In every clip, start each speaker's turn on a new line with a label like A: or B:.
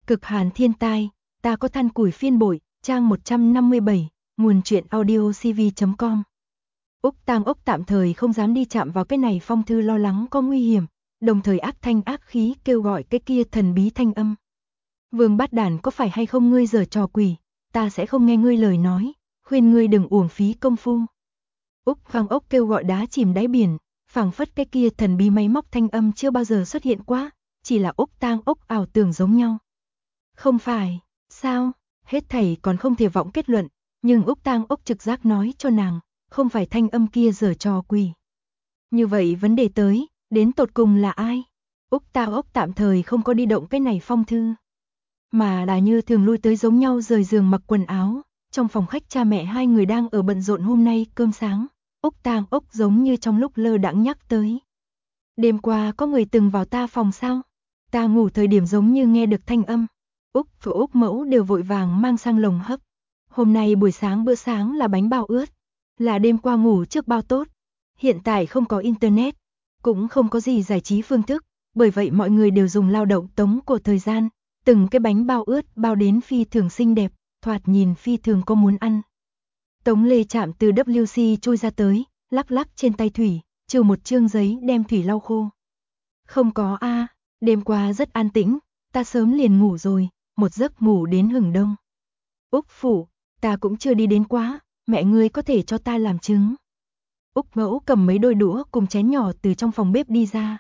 A: Cực hàn thiên tai, ta có than củi phiên bội, trang 157, nguồn truyện audio cv.com. Úc Tang Ốc tạm thời không dám đi chạm vào cái này phong thư, lo lắng có nguy hiểm, đồng thời ác thanh ác khí kêu gọi cái kia thần bí thanh âm. Vương Bát Đản, có phải hay không ngươi giở trò quỷ, ta sẽ không nghe ngươi lời nói, khuyên ngươi đừng uổng phí công phu. Úc Tang Ốc kêu gọi đá chìm đáy biển, phảng phất cái kia thần bí máy móc thanh âm chưa bao giờ xuất hiện qua, chỉ là Úc Tang Ốc ảo tưởng giống nhau. Không phải, sao, hết thảy còn không thể vọng kết luận, nhưng Úc Tang Ốc trực giác nói cho nàng, không phải thanh âm kia giở trò quỷ. Như vậy vấn đề tới, đến tột cùng là ai? Úc Tang Ốc tạm thời không có đi động cái này phong thư, mà là như thường lui tới giống nhau rời giường mặc quần áo, trong phòng khách cha mẹ hai người đang ở bận rộn hôm nay cơm sáng, Úc Tang Ốc giống như trong lúc lơ đãng nhắc tới. Đêm qua có người từng vào ta phòng sao? Ta ngủ thời điểm giống như nghe được thanh âm. Úc và Úc mẫu đều vội vàng mang sang lồng hấp. Hôm nay buổi sáng bữa sáng là bánh bao ướt, là đêm qua ngủ trước bao tốt. Hiện tại không có internet, cũng không có gì giải trí phương thức, bởi vậy mọi người đều dùng lao động tống của thời gian, từng cái bánh bao ướt bao đến phi thường xinh đẹp, thoạt nhìn phi thường có muốn ăn. Tống Lê chạm từ WC trôi ra tới, lắc lắc trên tay thủy, trừ một chương giấy đem thủy lau khô. Không có a, đêm qua rất an tĩnh, ta sớm liền ngủ rồi, một giấc ngủ đến hửng đông. Úc phủ, ta cũng chưa đi đến quá, mẹ ngươi có thể cho ta làm chứng. Úc mẫu cầm mấy đôi đũa cùng chén nhỏ từ trong phòng bếp đi ra.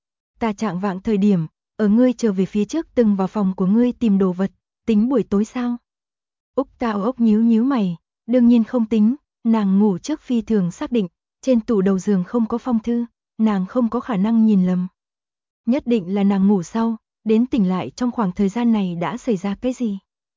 A: Ta trạng vạng thời điểm, ở ngươi trở về phía trước từng vào phòng của ngươi tìm đồ vật, tính buổi tối sao? Úc Tao Ốc nhíu nhíu mày, đương nhiên không tính, nàng ngủ trước phi thường xác định, trên tủ đầu giường không có phong thư, nàng không có khả năng nhìn lầm. Nhất định là nàng ngủ sau, đến tỉnh lại trong khoảng thời gian này đã xảy ra cái gì.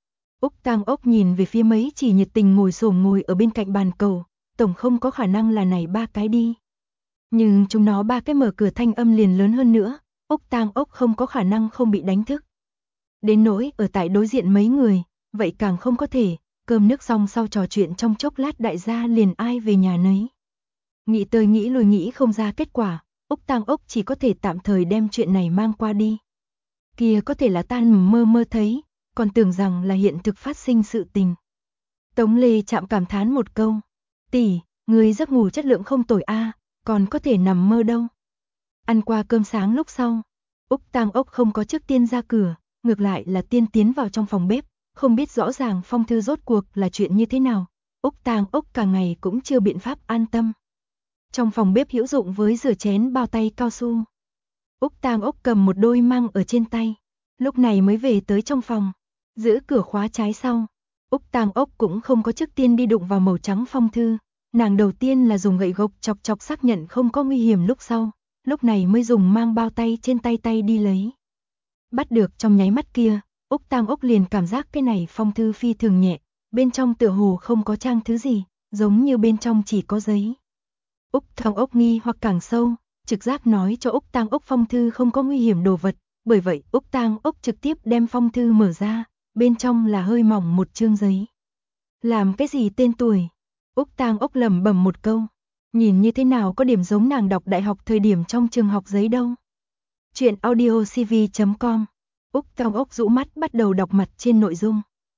A: Úc Tang Ốc nhìn về phía mấy chỉ nhiệt tình ngồi xổm ngồi ở bên cạnh bàn cầu, tổng không có khả năng là này ba cái đi. Nhưng chúng nó ba cái mở cửa thanh âm liền lớn hơn nữa, Úc Tang Ốc không có khả năng không bị đánh thức. Đến nỗi ở tại đối diện mấy người, vậy càng không có thể, cơm nước xong sau trò chuyện trong chốc lát đại gia liền ai về nhà nấy. Nghĩ tới nghĩ lui nghĩ không ra kết quả, Úc Tang Ốc chỉ có thể tạm thời đem chuyện này mang qua đi. Kia có thể là ta mơ mơ thấy, còn tưởng rằng là hiện thực phát sinh sự tình. Tống Lê chạm cảm thán một câu, tỷ, người giấc ngủ chất lượng không tồi a, còn có thể nằm mơ đâu. Ăn qua cơm sáng lúc sau, Úc Tang Ốc không có trước tiên ra cửa, ngược lại là tiên tiến vào trong phòng bếp, không biết rõ ràng phong thư rốt cuộc là chuyện như thế nào. Úc Tang Ốc cả ngày cũng chưa biện pháp an tâm. Trong phòng bếp hữu dụng với rửa chén bao tay cao su. Úc Tang Ốc cầm một đôi mang ở trên tay, lúc này mới về tới trong phòng, giữ cửa khóa trái sau. Úc Tang Ốc cũng không có trước tiên đi đụng vào màu trắng phong thư, nàng đầu tiên là dùng gậy gộc chọc chọc xác nhận không có nguy hiểm lúc sau, lúc này mới dùng mang bao tay trên tay đi lấy. Bắt được trong nháy mắt kia, Úc Tang Ốc liền cảm giác cái này phong thư phi thường nhẹ, bên trong tựa hồ không có trang thứ gì, giống như bên trong chỉ có giấy. Úc Tang Ốc nghi hoặc càng sâu, trực giác nói cho Úc Tang Ốc phong thư không có nguy hiểm đồ vật, bởi vậy Úc Tang Ốc trực tiếp đem phong thư mở ra, bên trong là hơi mỏng một chương giấy. Làm cái gì tên tuổi? Úc Tang Ốc lẩm bẩm một câu, nhìn như thế nào có điểm giống nàng đọc đại học thời điểm trong trường học giấy đâu. Chuyện audio cv.com. Úc Tang Ốc rũ mắt bắt đầu đọc mặt trên nội dung.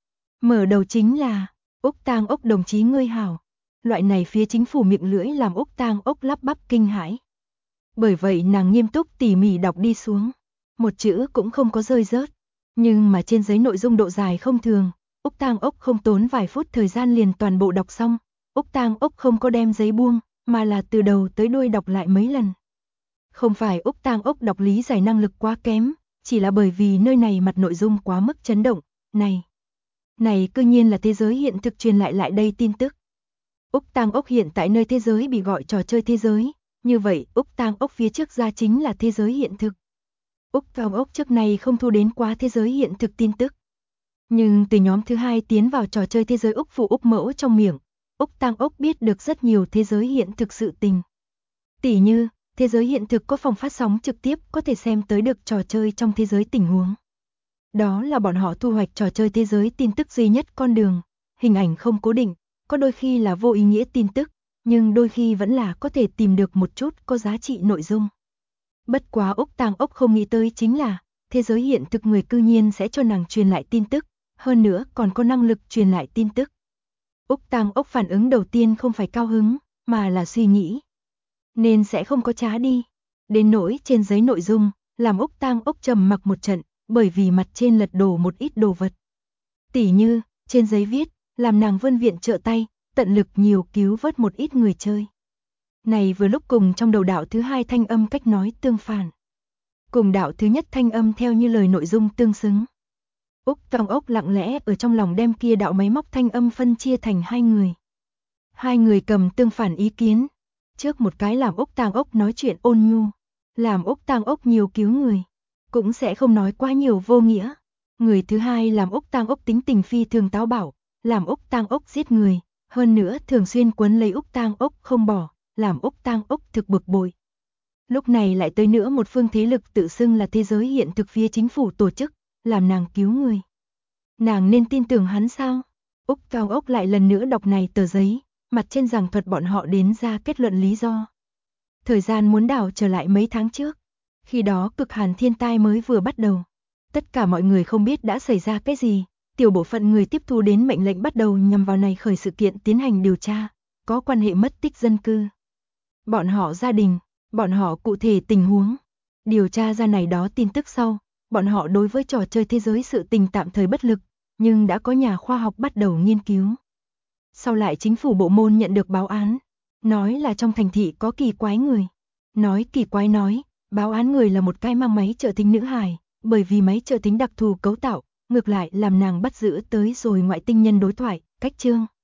A: Mở đầu chính là, Úc Tang Ốc đồng chí ngươi hảo. Loại này phía chính phủ miệng lưỡi làm Úc Tang Ốc lắp bắp kinh hãi. Bởi vậy nàng nghiêm túc tỉ mỉ đọc đi xuống, một chữ cũng không có rơi rớt. Nhưng mà trên giấy nội dung độ dài không thường, Úc Tang Ốc không tốn vài phút thời gian liền toàn bộ đọc xong. Úc Tang Ốc không có đem giấy buông, mà là từ đầu tới đuôi đọc lại mấy lần. Không phải Úc Tang Ốc đọc lý giải năng lực quá kém, chỉ là bởi vì nơi này mặt nội dung quá mức chấn động. Này cư nhiên là thế giới hiện thực truyền lại đây tin tức. Úc Tang Ốc hiện tại nơi thế giới bị gọi trò chơi thế giới, như vậy Úc Tang Ốc phía trước ra chính là thế giới hiện thực. Úc Tang Ốc trước này không thu đến quá thế giới hiện thực tin tức. Nhưng từ nhóm thứ hai tiến vào trò chơi thế giới Úc phụ Úc mẫu trong miệng, Úc Tang Ốc biết được rất nhiều thế giới hiện thực sự tình. Tỉ như, thế giới hiện thực có phòng phát sóng trực tiếp có thể xem tới được trò chơi trong thế giới tình huống. Đó là bọn họ thu hoạch trò chơi thế giới tin tức duy nhất con đường, hình ảnh không cố định, có đôi khi là vô ý nghĩa tin tức, nhưng đôi khi vẫn là có thể tìm được một chút có giá trị nội dung. Bất quá Úc Tang Ốc không nghĩ tới chính là, thế giới hiện thực người cư nhiên sẽ cho nàng truyền lại tin tức, hơn nữa còn có năng lực truyền lại tin tức. Úc Tang Ốc phản ứng đầu tiên không phải cao hứng, mà là suy nghĩ. Nên sẽ không có trá đi. Đến nỗi trên giấy nội dung, làm Úc Tang Ốc trầm mặc một trận, bởi vì mặt trên lật đổ một ít đồ vật. Tỉ như, trên giấy viết, làm nàng vươn viện trợ tay, tận lực nhiều cứu vớt một ít người chơi. Này vừa lúc cùng trong đầu đạo thứ hai thanh âm cách nói tương phản. Cùng đạo thứ nhất thanh âm theo như lời nội dung tương xứng. Úc Tang Ốc lặng lẽ ở trong lòng đem kia đạo máy móc thanh âm phân chia thành hai người. Hai người cầm tương phản ý kiến. Trước một cái làm Úc Tang Ốc nói chuyện ôn nhu, làm Úc Tang Ốc nhiều cứu người, cũng sẽ không nói quá nhiều vô nghĩa. Người thứ hai làm Úc Tang Ốc tính tình phi thường táo bạo, làm Úc Tang Ốc giết người, hơn nữa thường xuyên quấn lấy Úc Tang Ốc không bỏ, làm Úc Tang Ốc thực bực bội. Lúc này lại tới nữa một phương thế lực tự xưng là thế giới hiện thực phía chính phủ tổ chức, làm nàng cứu người. Nàng nên tin tưởng hắn sao? Úc Tang Ốc lại lần nữa đọc này tờ giấy, mặt trên giảng thuật bọn họ đến ra kết luận lý do. Thời gian muốn đảo trở lại mấy tháng trước, khi đó cực hàn thiên tai mới vừa bắt đầu. Tất cả mọi người không biết đã xảy ra cái gì, tiểu bộ phận người tiếp thu đến mệnh lệnh bắt đầu nhằm vào này khởi sự kiện tiến hành điều tra, có quan hệ mất tích dân cư. Bọn họ gia đình, bọn họ cụ thể tình huống. Điều tra ra này đó tin tức sau, bọn họ đối với trò chơi thế giới sự tình tạm thời bất lực, nhưng đã có nhà khoa học bắt đầu nghiên cứu. Sau lại chính phủ bộ môn nhận được báo án, nói là trong thành thị có kỳ quái người. Nói kỳ quái nói, báo án người là một cái mang máy trợ thính nữ hài, bởi vì máy trợ thính đặc thù cấu tạo, ngược lại làm nàng bắt giữ tới rồi ngoại tinh nhân đối thoại, cách chương.